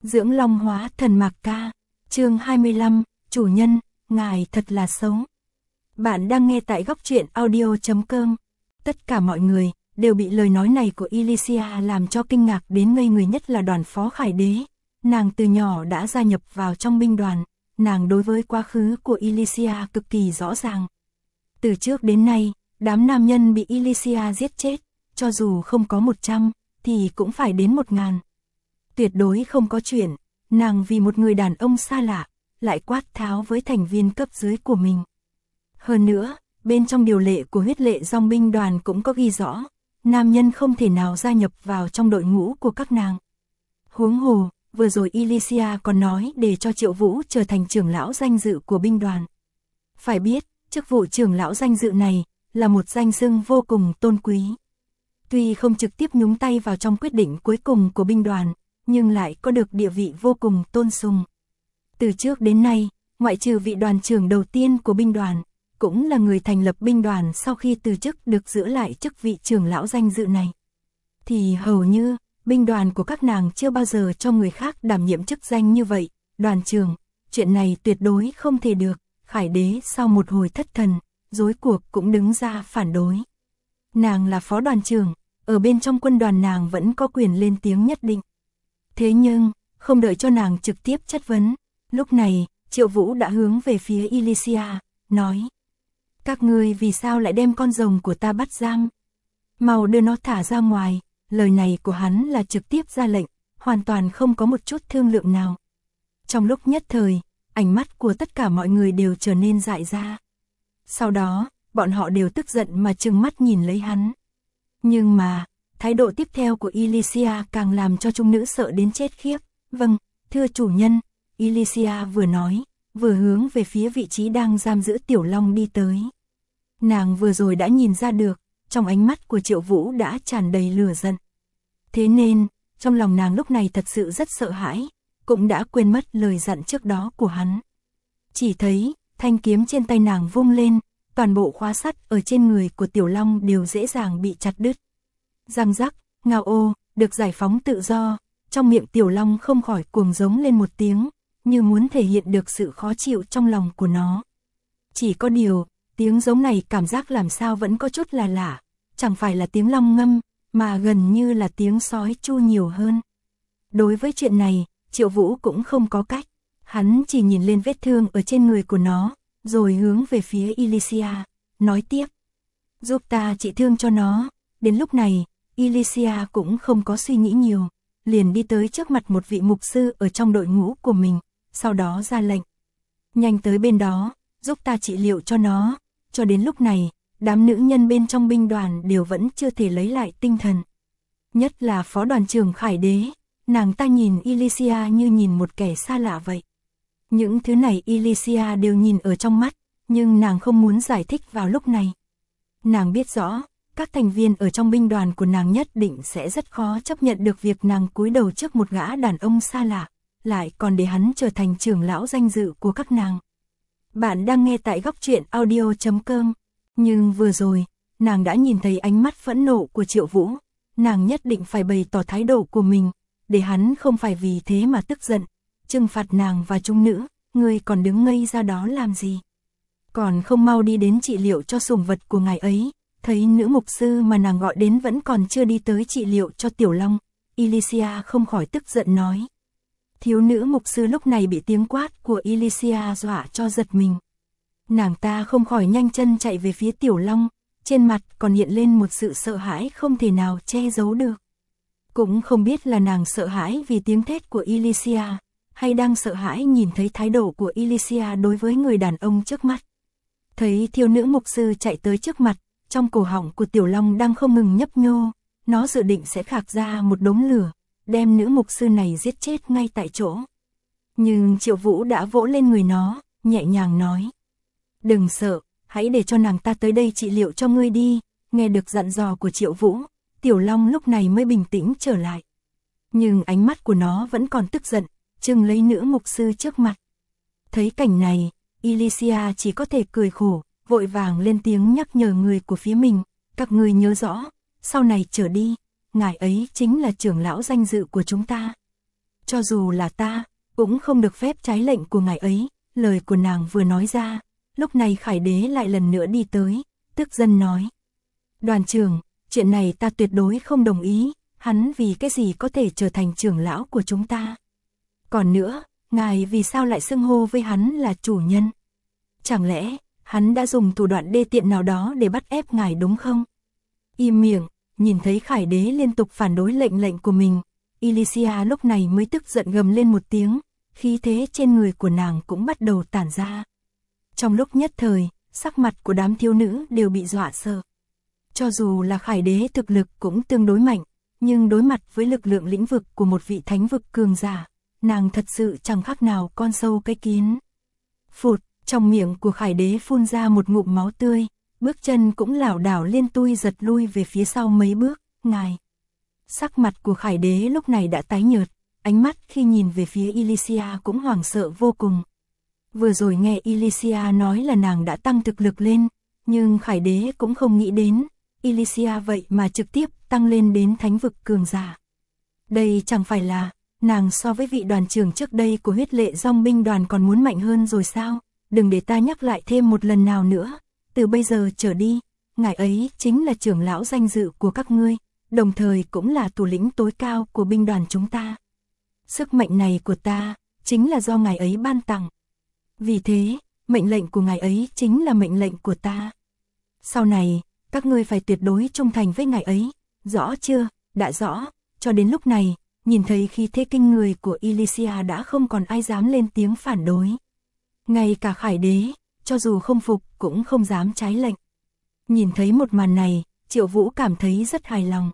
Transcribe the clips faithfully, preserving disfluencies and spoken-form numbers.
Dưỡng long hóa thần Mạc Ca, chương hai mươi lăm, chủ nhân, ngài thật là xấu. Bạn đang nghe tại góc truyện audio chấm com. Tất cả mọi người đều bị lời nói này của Elysia làm cho kinh ngạc đến ngây người, nhất là Đoàn Phó Khải Đế. Nàng từ nhỏ đã gia nhập vào trong binh đoàn, nàng đối với quá khứ của Elysia cực kỳ rõ ràng. Từ trước đến nay, đám nam nhân bị Elysia giết chết, cho dù không có một trăm, thì cũng phải đến một ngàn. Tuyệt đối không có chuyện, nàng vì một người đàn ông xa lạ, lại quát tháo với thành viên cấp dưới của mình. Hơn nữa, bên trong điều lệ của huyết lệ dòng binh đoàn cũng có ghi rõ, nam nhân không thể nào gia nhập vào trong đội ngũ của các nàng. Huống hồ, vừa rồi Elysia còn nói để cho Triệu Vũ trở thành trưởng lão danh dự của binh đoàn. Phải biết, chức vụ trưởng lão danh dự này là một danh xưng vô cùng tôn quý. Tuy không trực tiếp nhúng tay vào trong quyết định cuối cùng của binh đoàn, nhưng lại có được địa vị vô cùng tôn sùng. Từ trước đến nay, ngoại trừ vị đoàn trưởng đầu tiên của binh đoàn, cũng là người thành lập binh đoàn sau khi từ chức được giữ lại chức vị trưởng lão danh dự này, thì hầu như binh đoàn của các nàng chưa bao giờ cho người khác đảm nhiệm chức danh như vậy. Đoàn trưởng, chuyện này tuyệt đối không thể được. Khải Đế sau một hồi thất thần, rối cuộc cũng đứng ra phản đối. Nàng là phó đoàn trưởng, ở bên trong quân đoàn nàng vẫn có quyền lên tiếng nhất định. Thế nhưng, không đợi cho nàng trực tiếp chất vấn, lúc này, Triệu Vũ đã hướng về phía Elysia, nói: các ngươi vì sao lại đem con rồng của ta bắt giam? Mau đưa nó thả ra ngoài. Lời này của hắn là trực tiếp ra lệnh, hoàn toàn không có một chút thương lượng nào. Trong lúc nhất thời, ánh mắt của tất cả mọi người đều trở nên dại ra. Sau đó, bọn họ đều tức giận mà trừng mắt nhìn lấy hắn. Nhưng mà, thái độ tiếp theo của Elysia càng làm cho trung nữ sợ đến chết khiếp. Vâng, thưa chủ nhân, Elysia vừa nói, vừa hướng về phía vị trí đang giam giữ Tiểu Long đi tới. Nàng vừa rồi đã nhìn ra được, trong ánh mắt của Triệu Vũ đã tràn đầy lửa giận. Thế nên, trong lòng nàng lúc này thật sự rất sợ hãi, cũng đã quên mất lời dặn trước đó của hắn. Chỉ thấy, thanh kiếm trên tay nàng vung lên, toàn bộ khóa sắt ở trên người của Tiểu Long đều dễ dàng bị chặt đứt. Răng rắc, ngao ô, được giải phóng tự do, trong miệng Tiểu Long không khỏi cuồng giống lên một tiếng, như muốn thể hiện được sự khó chịu trong lòng của nó. Chỉ có điều, tiếng giống này cảm giác làm sao vẫn có chút là lạ, chẳng phải là tiếng long ngâm, mà gần như là tiếng sói tru nhiều hơn. Đối với chuyện này, Triệu Vũ cũng không có cách, hắn chỉ nhìn lên vết thương ở trên người của nó, rồi hướng về phía Elysia, nói tiếp: giúp ta trị thương cho nó. Đến lúc này, Elysia cũng không có suy nghĩ nhiều, liền đi tới trước mặt một vị mục sư ở trong đội ngũ của mình, sau đó ra lệnh: nhanh tới bên đó, giúp ta trị liệu cho nó. Cho đến lúc này, đám nữ nhân bên trong binh đoàn đều vẫn chưa thể lấy lại tinh thần. Nhất là phó đoàn trưởng Khải Đế, nàng ta nhìn Elysia như nhìn một kẻ xa lạ vậy. Những thứ này Elysia đều nhìn ở trong mắt, nhưng nàng không muốn giải thích vào lúc này. Nàng biết rõ, các thành viên ở trong binh đoàn của nàng nhất định sẽ rất khó chấp nhận được việc nàng cúi đầu trước một gã đàn ông xa lạ, lại còn để hắn trở thành trưởng lão danh dự của các nàng. Bạn đang nghe tại góc truyện audio chấm com. Nhưng vừa rồi, nàng đã nhìn thấy ánh mắt phẫn nộ của Triệu Vũ, nàng nhất định phải bày tỏ thái độ của mình, để hắn không phải vì thế mà tức giận, trừng phạt nàng và trung nữ. Ngươi còn đứng ngây ra đó làm gì? Còn không mau đi đến trị liệu cho sủng vật của ngài ấy. Thấy nữ mục sư mà nàng gọi đến vẫn còn chưa đi tới trị liệu cho Tiểu Long, Elysia không khỏi tức giận nói. Thiếu nữ mục sư lúc này bị tiếng quát của Elysia dọa cho giật mình. Nàng ta không khỏi nhanh chân chạy về phía Tiểu Long, trên mặt còn hiện lên một sự sợ hãi không thể nào che giấu được. Cũng không biết là nàng sợ hãi vì tiếng thét của Elysia, hay đang sợ hãi nhìn thấy thái độ của Elysia đối với người đàn ông trước mắt. Thấy thiếu nữ mục sư chạy tới trước mặt, trong cổ họng của Tiểu Long đang không ngừng nhấp nhô, nó dự định sẽ khạc ra một đống lửa, đem nữ mục sư này giết chết ngay tại chỗ. Nhưng Triệu Vũ đã vỗ lên người nó, nhẹ nhàng nói: đừng sợ, hãy để cho nàng ta tới đây trị liệu cho ngươi đi. Nghe được dặn dò của Triệu Vũ, Tiểu Long lúc này mới bình tĩnh trở lại. Nhưng ánh mắt của nó vẫn còn tức giận, trừng lấy nữ mục sư trước mặt. Thấy cảnh này, Elysia chỉ có thể cười khổ, vội vàng lên tiếng nhắc nhở người của phía mình: các ngươi nhớ rõ, sau này trở đi, ngài ấy chính là trưởng lão danh dự của chúng ta. Cho dù là ta, cũng không được phép trái lệnh của ngài ấy. Lời của nàng vừa nói ra, lúc này Khải Đế lại lần nữa đi tới, tức giận nói. Đoàn trưởng, chuyện này ta tuyệt đối không đồng ý, hắn vì cái gì có thể trở thành trưởng lão của chúng ta. Còn nữa, ngài vì sao lại xưng hô với hắn là chủ nhân? Chẳng lẽ, hắn đã dùng thủ đoạn đê tiện nào đó để bắt ép ngài đúng không? Im miệng, nhìn thấy Khải Đế liên tục phản đối lệnh lệnh của mình, Elysia lúc này mới tức giận gầm lên một tiếng, khí thế trên người của nàng cũng bắt đầu tản ra. Trong lúc nhất thời, sắc mặt của đám thiếu nữ đều bị dọa sợ. Cho dù là Khải Đế thực lực cũng tương đối mạnh, nhưng đối mặt với lực lượng lĩnh vực của một vị thánh vực cường giả, nàng thật sự chẳng khác nào con sâu cái kiến. Phụt, trong miệng của Khải Đế phun ra một ngụm máu tươi, bước chân cũng lảo đảo liên tui giật lui về phía sau mấy bước, ngài. Sắc mặt của Khải Đế lúc này đã tái nhợt, ánh mắt khi nhìn về phía Elysia cũng hoảng sợ vô cùng. Vừa rồi nghe Elysia nói là nàng đã tăng thực lực lên, nhưng Khải Đế cũng không nghĩ đến, Elysia vậy mà trực tiếp tăng lên đến thánh vực cường giả. Đây chẳng phải là, nàng so với vị đoàn trưởng trước đây của huyết lệ dòng binh đoàn còn muốn mạnh hơn rồi sao? Đừng để ta nhắc lại thêm một lần nào nữa, từ bây giờ trở đi, ngài ấy chính là trưởng lão danh dự của các ngươi, đồng thời cũng là thủ lĩnh tối cao của binh đoàn chúng ta. Sức mạnh này của ta, chính là do ngài ấy ban tặng. Vì thế, mệnh lệnh của ngài ấy chính là mệnh lệnh của ta. Sau này, các ngươi phải tuyệt đối trung thành với ngài ấy, rõ chưa? Đã rõ, cho đến lúc này, nhìn thấy khí thế kinh người của Elysia đã không còn ai dám lên tiếng phản đối. Ngay cả Khải Đế, cho dù không phục cũng không dám trái lệnh. Nhìn thấy một màn này, Triệu Vũ cảm thấy rất hài lòng.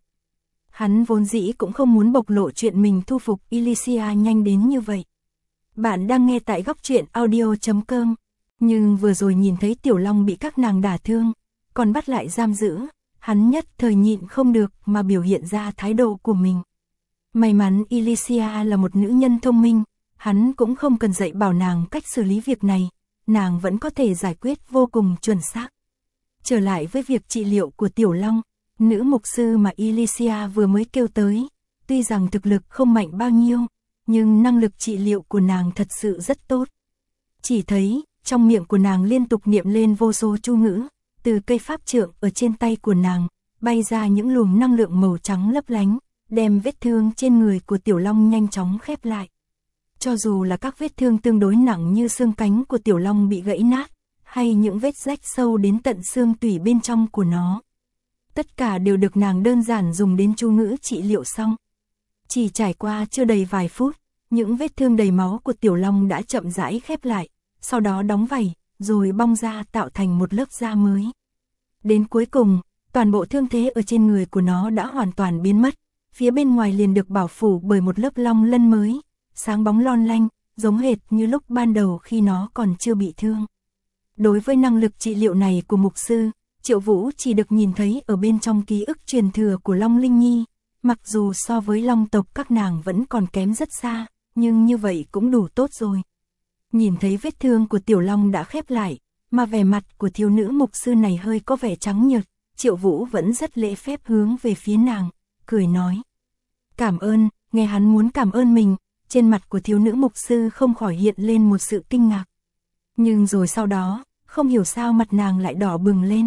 Hắn vốn dĩ cũng không muốn bộc lộ chuyện mình thu phục Elysia nhanh đến như vậy. Bạn đang nghe tại góc truyện audio chấm com, nhưng vừa rồi nhìn thấy Tiểu Long bị các nàng đả thương, còn bắt lại giam giữ, hắn nhất thời nhịn không được mà biểu hiện ra thái độ của mình. May mắn Elysia là một nữ nhân thông minh, hắn cũng không cần dạy bảo nàng cách xử lý việc này, nàng vẫn có thể giải quyết vô cùng chuẩn xác. Trở lại với việc trị liệu của Tiểu Long, nữ mục sư mà Elysia vừa mới kêu tới, tuy rằng thực lực không mạnh bao nhiêu, nhưng năng lực trị liệu của nàng thật sự rất tốt. Chỉ thấy, trong miệng của nàng liên tục niệm lên vô số chú ngữ, từ cây pháp trượng ở trên tay của nàng, bay ra những luồng năng lượng màu trắng lấp lánh, đem vết thương trên người của Tiểu Long nhanh chóng khép lại. Cho dù là các vết thương tương đối nặng như xương cánh của Tiểu Long bị gãy nát, hay những vết rách sâu đến tận xương tủy bên trong của nó, tất cả đều được nàng đơn giản dùng đến chú ngữ trị liệu xong. Chỉ trải qua chưa đầy vài phút, những vết thương đầy máu của Tiểu Long đã chậm rãi khép lại, sau đó đóng vảy, rồi bong ra tạo thành một lớp da mới. Đến cuối cùng, toàn bộ thương thế ở trên người của nó đã hoàn toàn biến mất, phía bên ngoài liền được bảo phủ bởi một lớp long lân mới, sáng bóng lon lanh, giống hệt như lúc ban đầu khi nó còn chưa bị thương. Đối với năng lực trị liệu này của mục sư, Triệu Vũ chỉ được nhìn thấy ở bên trong ký ức truyền thừa của Long Linh Nhi, mặc dù so với long tộc các nàng vẫn còn kém rất xa, nhưng như vậy cũng đủ tốt rồi. Nhìn thấy vết thương của Tiểu Long đã khép lại, mà vẻ mặt của thiếu nữ mục sư này hơi có vẻ trắng nhợt, Triệu Vũ vẫn rất lễ phép hướng về phía nàng, cười nói. Cảm ơn, nghe hắn muốn cảm ơn mình, trên mặt của thiếu nữ mục sư không khỏi hiện lên một sự kinh ngạc. Nhưng rồi sau đó, không hiểu sao mặt nàng lại đỏ bừng lên.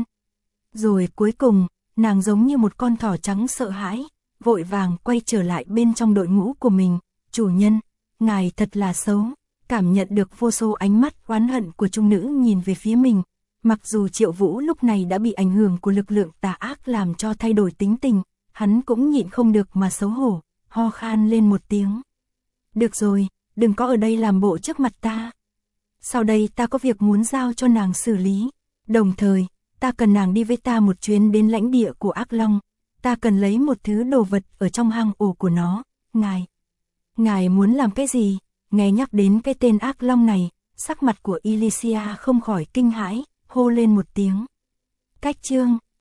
Rồi cuối cùng, nàng giống như một con thỏ trắng sợ hãi, vội vàng quay trở lại bên trong đội ngũ của mình. Chủ nhân, ngài thật là xấu. Cảm nhận được vô số ánh mắt oán hận của trung nữ nhìn về phía mình. Mặc dù Triệu Vũ lúc này đã bị ảnh hưởng của lực lượng tà ác làm cho thay đổi tính tình, hắn cũng nhịn không được mà xấu hổ, ho khan lên một tiếng. Được rồi, đừng có ở đây làm bộ trước mặt ta. Sau đây ta có việc muốn giao cho nàng xử lý. Đồng thời, ta cần nàng đi với ta một chuyến đến lãnh địa của ác long. Ta cần lấy một thứ đồ vật ở trong hang ổ của nó. Ngài, ngài muốn làm cái gì? Nghe nhắc đến cái tên ác long này, sắc mặt của Elysia không khỏi kinh hãi, hô lên một tiếng. Cách chương